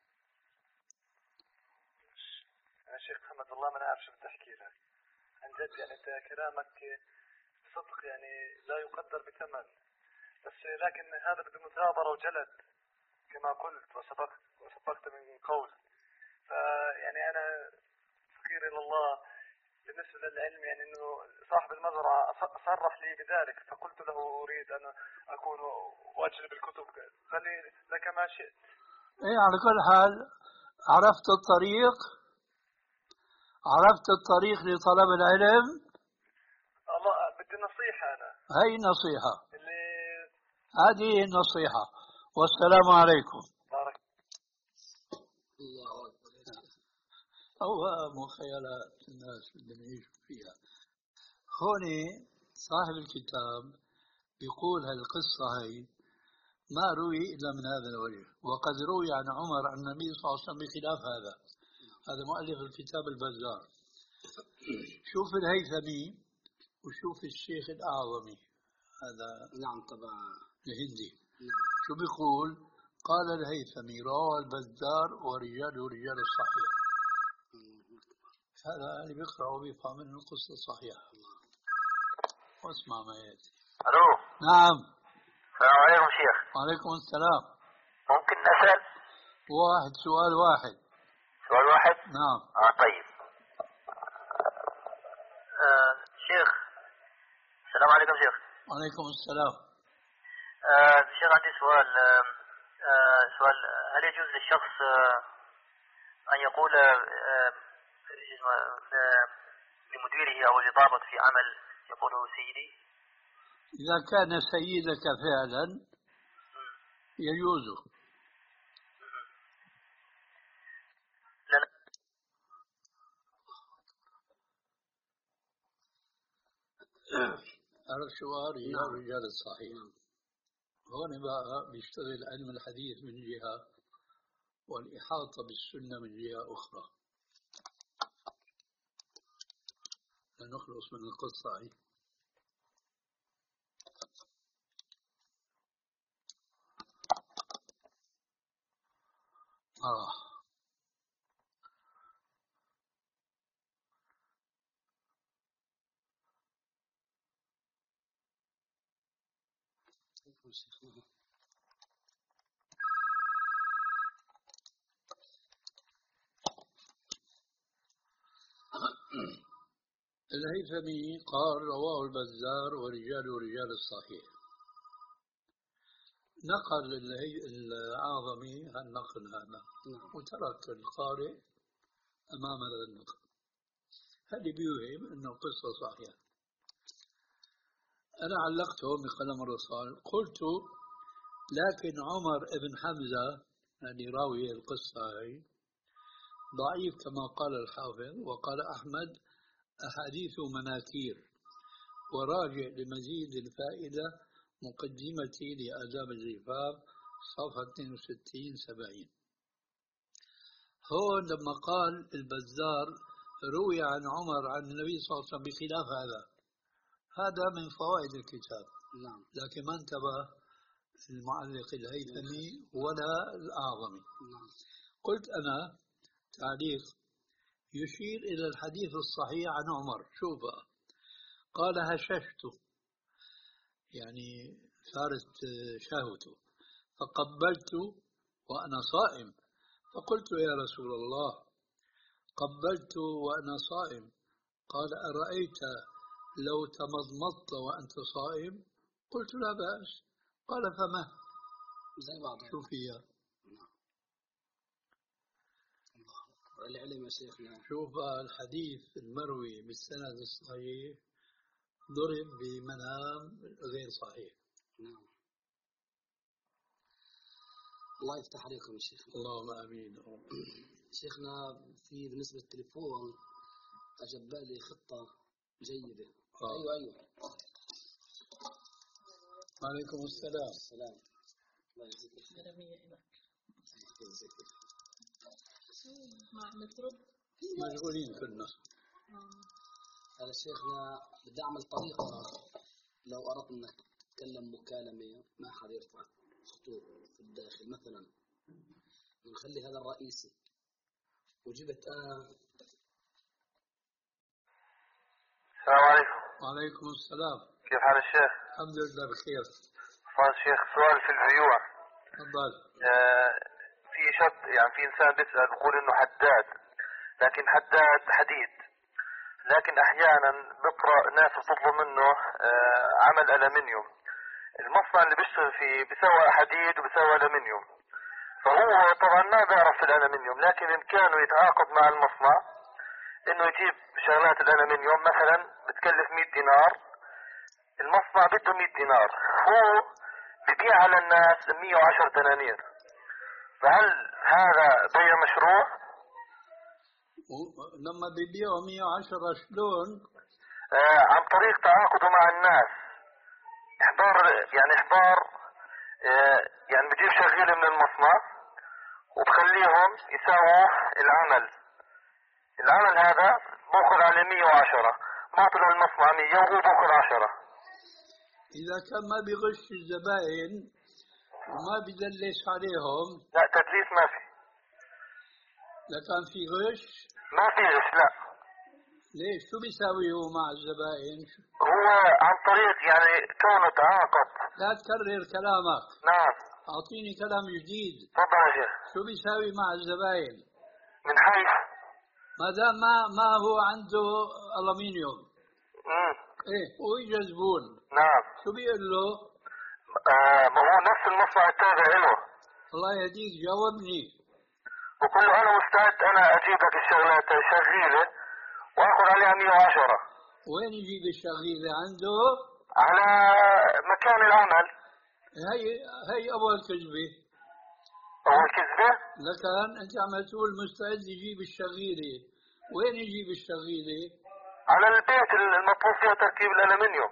يا شيخ محمد والله ما نعرف شو بدي أحكي لك عن جد، يعني أنت كلامك صدق يعني لا يقدر بثمن، بس لكن هذا بده مثابرة وجلد كما قلت وسبقت وسبقت من قول. فيعني أنا فقير إلى الله بالنسبة للعلم، يعني أنه صاحب المزرعة صرح لي بذلك، فقلت له أريد أن أكون وأجلب الكتب، قال لي لك ما شئت. إيه، على كل حال عرفت الطريق؟ عرفت الطريق لطلب العلم؟ الله بدي نصيحة أنا. هي نصيحة. اللي هذه النصيحة. والسلام عليكم. بارك الله أكبر. أوهام وخيالات الناس بدهم يعيشوا فيها. هون صاحب الكتاب يقول هالقصة هي ما روي إلا من هذا الوجه، وقد روي عن عمر عن النبي صلى الله عليه وسلم بخلاف هذا. هذا مؤلف الكتاب البزار. شوف الهيثمي وشوف الشيخ الأعظمي، هذا نعم طبعا الهندي. نعم. شو بيقول؟ قال الهيثمي رواه البزار ورجاله رجال الصحيح. هذا اللي بيقرأ وبيفهم من القصة صحيحة. واسمع ما يأتي. ألو. نعم. السلام عليكم شيخ. وعليكم السلام. ممكن نسأل؟ واحد سؤال واحد. سؤال واحد؟ نعم. آه طيب. آه شيخ. السلام عليكم شيخ. وعليكم السلام. آه شيخ عندي سؤال. آه آه سؤال، هل يجوز للشخص آه أن يقول آه آه لمديره أو لضابط في عمل يقوله سيدي؟ إذا كان سيدك فعلا يجوز. هذا السؤال رجال رجال الصحيح. هون بقى بيشتغل علم الحديث من جهة والإحاطة بالسنة من جهة أخرى. لنخلص من القصة هي. آه. الهيثمي قال رواه البزار ورجال رجال الصحيح. نقل الأعظمي هالنقل هذا وترك القارئ أمام هذا النقل. هذا بيوهم أنه قصة صحيحة. أنا علقته بقلم الرصاص قلت لكن عمر بن حمزة يعني راوي القصة هي ضعيف كما قال الحافظ، وقال أحمد أحاديث مناكير، وراجع لمزيد الفائدة مقدمتي لآداب الزفاف صفحة اثنين وستين سبعين. هون لما قال البزار روي عن عمر عن النبي صلى الله عليه وسلم بخلاف هذا، هذا من فوائد الكتاب. نعم. لكن ما انتبه المعلق الهيثمي ولا الأعظمي. نعم. قلت أنا تعليق يشير إلى الحديث الصحيح عن عمر. شوف قال هششت يعني صارت شهوته فقبلت وأنا صائم، فقلت يا رسول الله قبلت وأنا صائم، قال أرأيت لو تمضمضت وأنت صائم؟ قلت لا بأس، قال فما زي بعض. شوف هي العلم يا شيخنا. شوف الحديث المروي بالسند الصحيح ضرب بمنام غير صحيح. نعم. الله يفتح عليكم يا شيخ. اللهم امين. شيخنا في بالنسبه للتليفون اجاب لي خطه جيده. آه. ايوه ايوه. وعليكم السلام. السلام. الله يجزيك الخير. مشغولين كلنا. هذا شيخنا بدي اعمل طريقه لو اردت انك تتكلم مكالمه ما حد يرفع خطوط في الداخل مثلا، نخلي هذا الرئيسي وجبت انا. السلام عليكم. وعليكم السلام. كيف حال الشيخ؟ الحمد لله بخير. فاز شيخ سؤال في البيوع. تفضل. آه في شخص يعني في انسان بيسأل بيقول انه حداد، لكن حداد حديد، لكن احيانا بقرأ ناس بتطلب منه آه عمل ألمنيوم. المصنع اللي بيشتغل فيه بيسوي حديد وبيسوي ألمنيوم، فهو طبعا ما بيعرف في الألمنيوم، لكن إمكانه يتعاقد مع المصنع إنه يجيب شغلات الألمنيوم مثلا بتكلف مئة دينار، المصنع بده مئة دينار، هو ببيعها للناس مئة وعشرة دنانير، فهل هذا بيع مشروع؟ لما بيبيعوا مئة وعشرة شلون؟ آه عن طريق تعاقده مع الناس، إحضار يعني إحضار آه يعني بجيب شغيل من المصنع وبخليهم يساووا العمل، العمل هذا باخذ عليه مئة وعشرة، بعطي له المصنع مئة وهو باخذ عشرة. إذا كان ما بيغش الزبائن وما بيدلس عليهم. لا تدليس ما في. لا كان في غش؟ ما في غش لا. ليش؟ شو بيساوي هو مع الزبائن؟ هو عن طريق يعني كونه تعاقد. لا تكرر كلامك. نعم. أعطيني كلام جديد. تفضل يا شيخ. شو بيساوي مع الزبائن؟ من حيث ما دام ما ما هو عنده ألمنيوم. امم ايه ويجي زبون. نعم. شو بيقول له؟ آه ما هو نفس المصنع التابع له. الله يهديك جاوبني. وكل انا مستعد انا اجيب لك الشغلات شغيله واخذ عليها مئة وعشرة. وين يجيب الشغيله؟ عنده؟ على مكان العمل. هي هي اول كذبه. اول كذبه؟ لكن انت عم تقول مستعد يجيب الشغيله، وين يجيب الشغيله؟ على البيت المطلوب فيها تركيب الالمنيوم.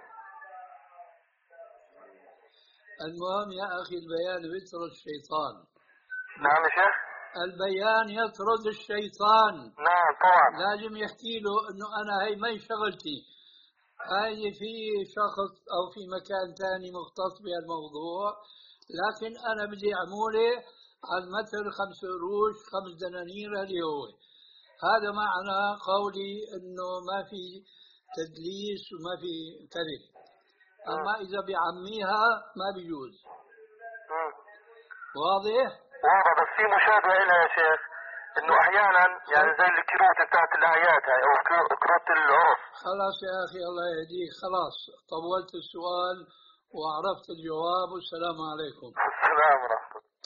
المهم يا اخي البيان يطرد الشيطان. نعم يا شيخ. البيان يطرد الشيطان. نعم طبعا. لازم يحكي له انه انا هي ما شغلتي، هاي في شخص او في مكان ثاني مختص بهالموضوع، لكن انا بدي عموله على المتر خمس قروش خمس دنانير اللي هو هذا معنى قولي انه ما في تدليس وما في كذب. اما اذا بعميها ما بيجوز. مم. واضح؟ واضح، بس في مشابهه لها يا شيخ، انه احيانا يعني زي الكروت بتاعت الاعياد هاي او كروت العرف. خلاص يا اخي الله يهديك، خلاص طولت السؤال وعرفت الجواب، والسلام عليكم. السلام ورحمة الله.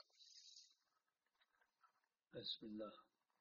بسم الله.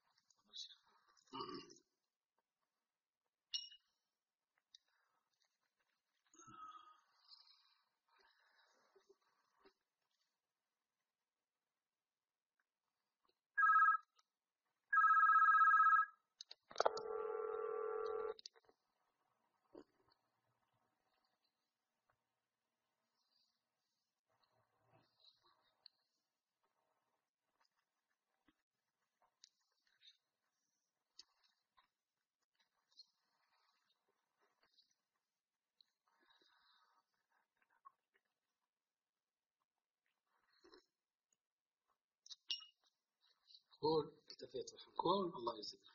قول اكتفيت قول الله يجزيك.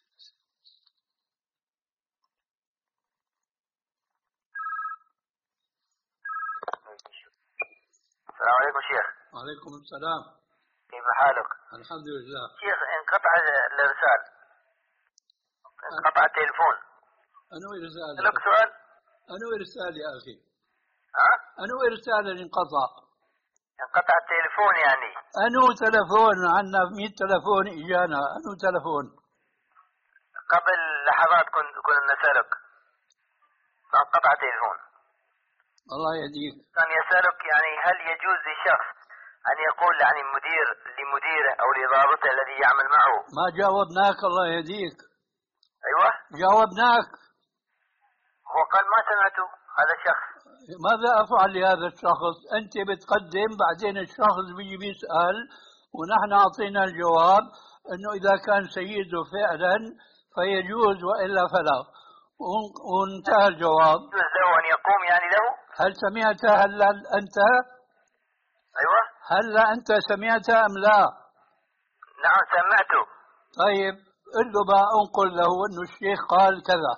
السلام عليكم شيخ. وعليكم السلام. كيف حالك؟ الحمد لله. شيخ انقطع الارسال، انقطع التليفون. أنو إرسال؟ لك سؤال؟ أنو إرسال يا أخي؟ ها؟ أنو إرسال انقطع؟ انقطع التليفون يعني. أنو تلفون عنا مئة تلفون إجانا، أنو تلفون؟ قبل لحظات كنت كنا نسألك فانقطع التليفون. الله يهديك. كان يسألك يعني هل يجوز لشخص أن يقول يعني مدير لمديره أو لضابطه الذي يعمل معه؟ ما جاوبناك الله يهديك. أيوة جاوبناك. هو قال ما سمعته هذا الشخص. ماذا أفعل لهذا الشخص؟ أنت بتقدم بعدين الشخص بيجي بيسأل ونحن أعطينا الجواب أنه إذا كان سيده فعلا فيجوز وإلا فلا، وانتهى الجواب. يجوز له أن يقوم يعني له؟ هل سمعت هلا أنت؟ أيوة. هل أنت سمعت أم لا؟ نعم سمعته. طيب قل له بقى انقل له أنه الشيخ قال كذا.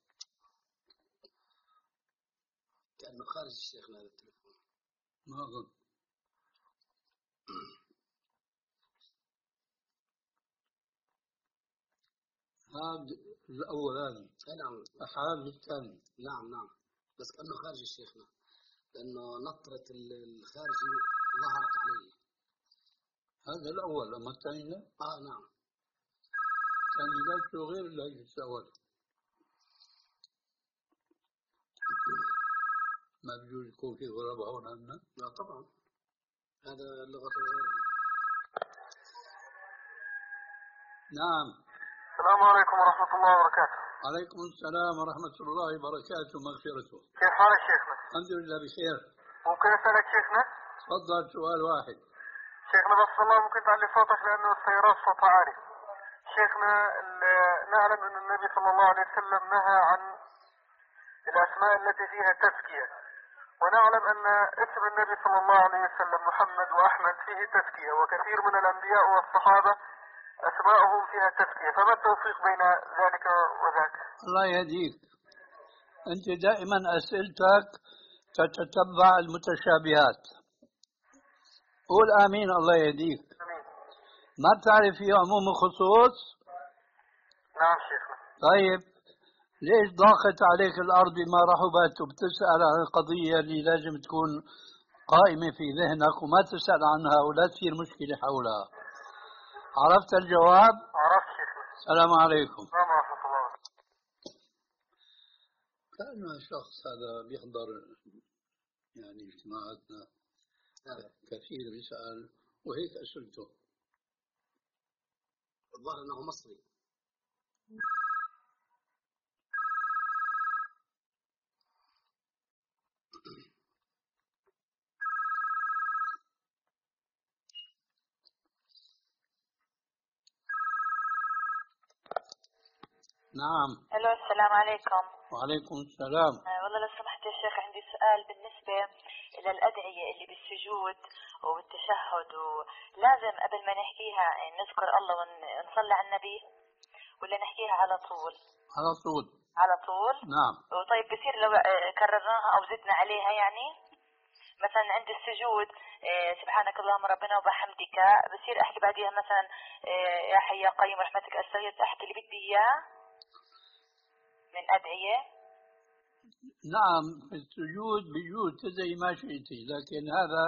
كأنه خارج الشيخ من هذا التليفون. ما أظن. هذا الأولاني. نعم. الحال الثاني. نعم نعم. بس كأنه خارج الشيخنا، لأنه نطرة الخارجي ظهرت عليه. هذا الأول، أما الثاني لا. آه نعم. الثاني ليس غير الليس الأول. ما بجوز يكون في غرابة هون عندنا؟ لا طبعا، هذا لغة غير. نعم. السلام عليكم ورحمة الله وبركاته. عليكم السلام ورحمة الله وبركاته ومغفرته. كيف حالك شيخنا؟ الحمد لله بخير. ممكن أسألك شيخنا؟ تفضل سؤال واحد. شيخنا بس الله ممكن تعلي صوتك لأنه السيارات صوتها عالي. شيخنا نعلم أن النبي صلى الله عليه وسلم نهى عن الأسماء التي فيها تزكية، ونعلم أن اسم النبي صلى الله عليه وسلم محمد وأحمد فيه تزكية، وكثير من الأنبياء والصحابة أسماءهم فيها تزكية، فما التوفيق بين ذلك وذاك؟ الله يهديك. أنت دائما أسئلتك تتتبع المتشابهات. قول آمين الله يهديك. أمين. ما بتعرف في عموم وخصوص؟ نعم شيخنا. طيب ليش ضاقت عليك الأرض بما رحبت وبتسأل عن القضية اللي لازم تكون قائمة في ذهنك وما تسأل عنها ولا تصير مشكلة حولها؟ عرفت الجواب؟ عرفت شيخنا. السلام عليكم. السلام ورحمة الله. كان الشخص هذا بيحضر يعني اجتماعاتنا كثير بيسأل وهيك أسئلته. الظاهر أنه مصري. نعم. الو السلام عليكم. وعليكم السلام. آه والله لو سمحت يا شيخ عندي سؤال بالنسبة إلى الأدعية اللي بالسجود وبالتشهد، ولازم قبل ما نحكيها نذكر الله ونصلي على النبي ولا نحكيها على طول؟ على طول. على طول؟ نعم. طيب بصير لو كررناها أو زدنا عليها يعني مثلا عند السجود سبحانك اللهم ربنا وبحمدك، بصير أحكي بعديها مثلا يا حي يا قيوم رحمتك أستغيث، أحكي اللي بدي إياه من أدعية؟ نعم في السجود بيجوز تدعي ما شئتي، لكن هذا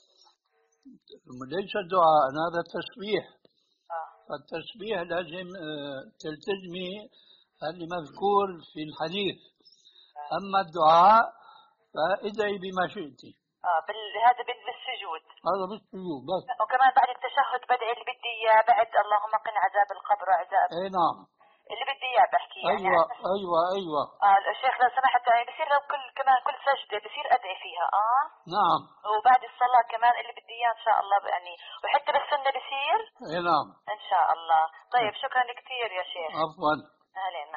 ليس دعاء، هذا تسبيح. آه. فالتسبيح لازم تلتزمي اللي مذكور في الحديث. أما الدعاء فادعي بما شئتي. اه بال... هذا بالسجود. هذا بالسجود بس. وكمان بعد التشهد بدعي اللي بدي اياه بعد اللهم قنا عذاب القبر وعذاب. اي نعم. اللي بدي اياه بحكي يعني. ايوه ايوه ايوه. اه الشيخ لو سمحت يعني بصير لو كل كمان كل سجده بصير ادعي فيها اه؟ نعم. وبعد الصلاه كمان اللي بدي اياه ان شاء الله يعني، وحتى بالسنه بصير؟ اي نعم. ان شاء الله. طيب شكرا كثير يا شيخ. عفوا. اهلا.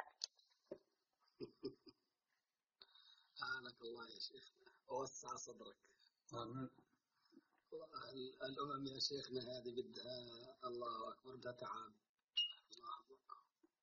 أعانك الله يا شيخ ووسع صدرك. آمين. الأمم يا شيخنا هذه بدها الله أكبر بدها تعب. الله أكبر.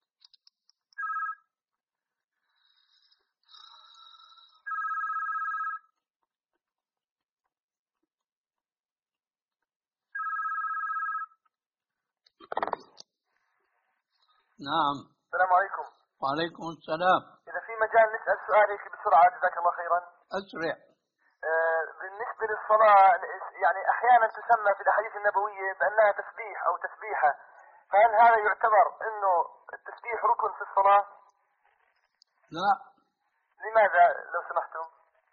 نعم. السلام عليكم. وعليكم السلام. إذا في مجال نسأل سؤال هيك بسرعة جزاك الله خيرا. أسرع. آه بالنسبة للصلاة يعني أحيانا تسمى في الأحاديث النبوية بأنها تسبيح أو تسبيحة، فهل هذا يعتبر أنه التسبيح ركن في الصلاة؟ لا. لماذا لو سمحتم؟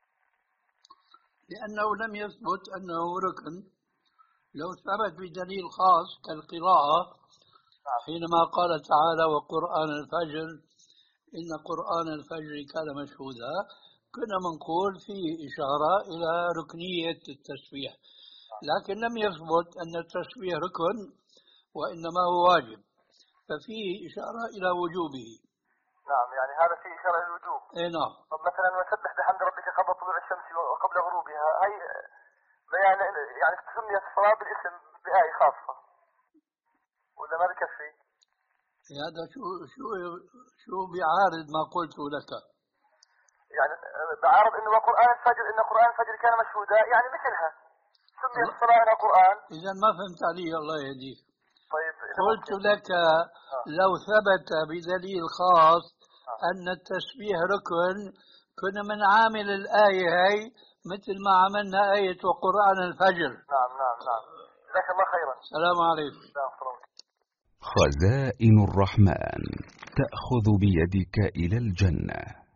لأنه لم يثبت أنه ركن. لو ثبت بدليل خاص كالقراءة حينما قال تعالى وقرآن الفجر إن قرآن الفجر كان مشهودا، كنا منقول فيه إشارة إلى ركنية التسبيح، لكن لم يثبت أن التسبيح ركن وإنما هو واجب، ففيه إشارة إلى وجوبه. نعم يعني هذا فيه إشارة إلى الوجوب. إيه نعم. طب مثلا وسبح بحمد ربك قبل طلوع الشمس وقبل غروبها، هي بيان يعني تسمية الصلاة بالاسم بآية خاصة ولا ما بكفي؟ هذا شو شو شو بيعارض ما قلته لك؟ يعني بعارض انه قرآن الفجر ان قرآن الفجر كان مشهودا يعني مثلها سميت الصلاة انها قرآن. اذا ما فهمت علي الله يهديك. طيب قلت لك لو ثبت بدليل خاص ان التسبيح ركن كنا من عامل الآية هي مثل ما عملنا آية وقرآن الفجر. نعم نعم نعم. جزاك الله خيرا. السلام عليكم. خزائن الرحمن تأخذ بيدك إلى الجنة.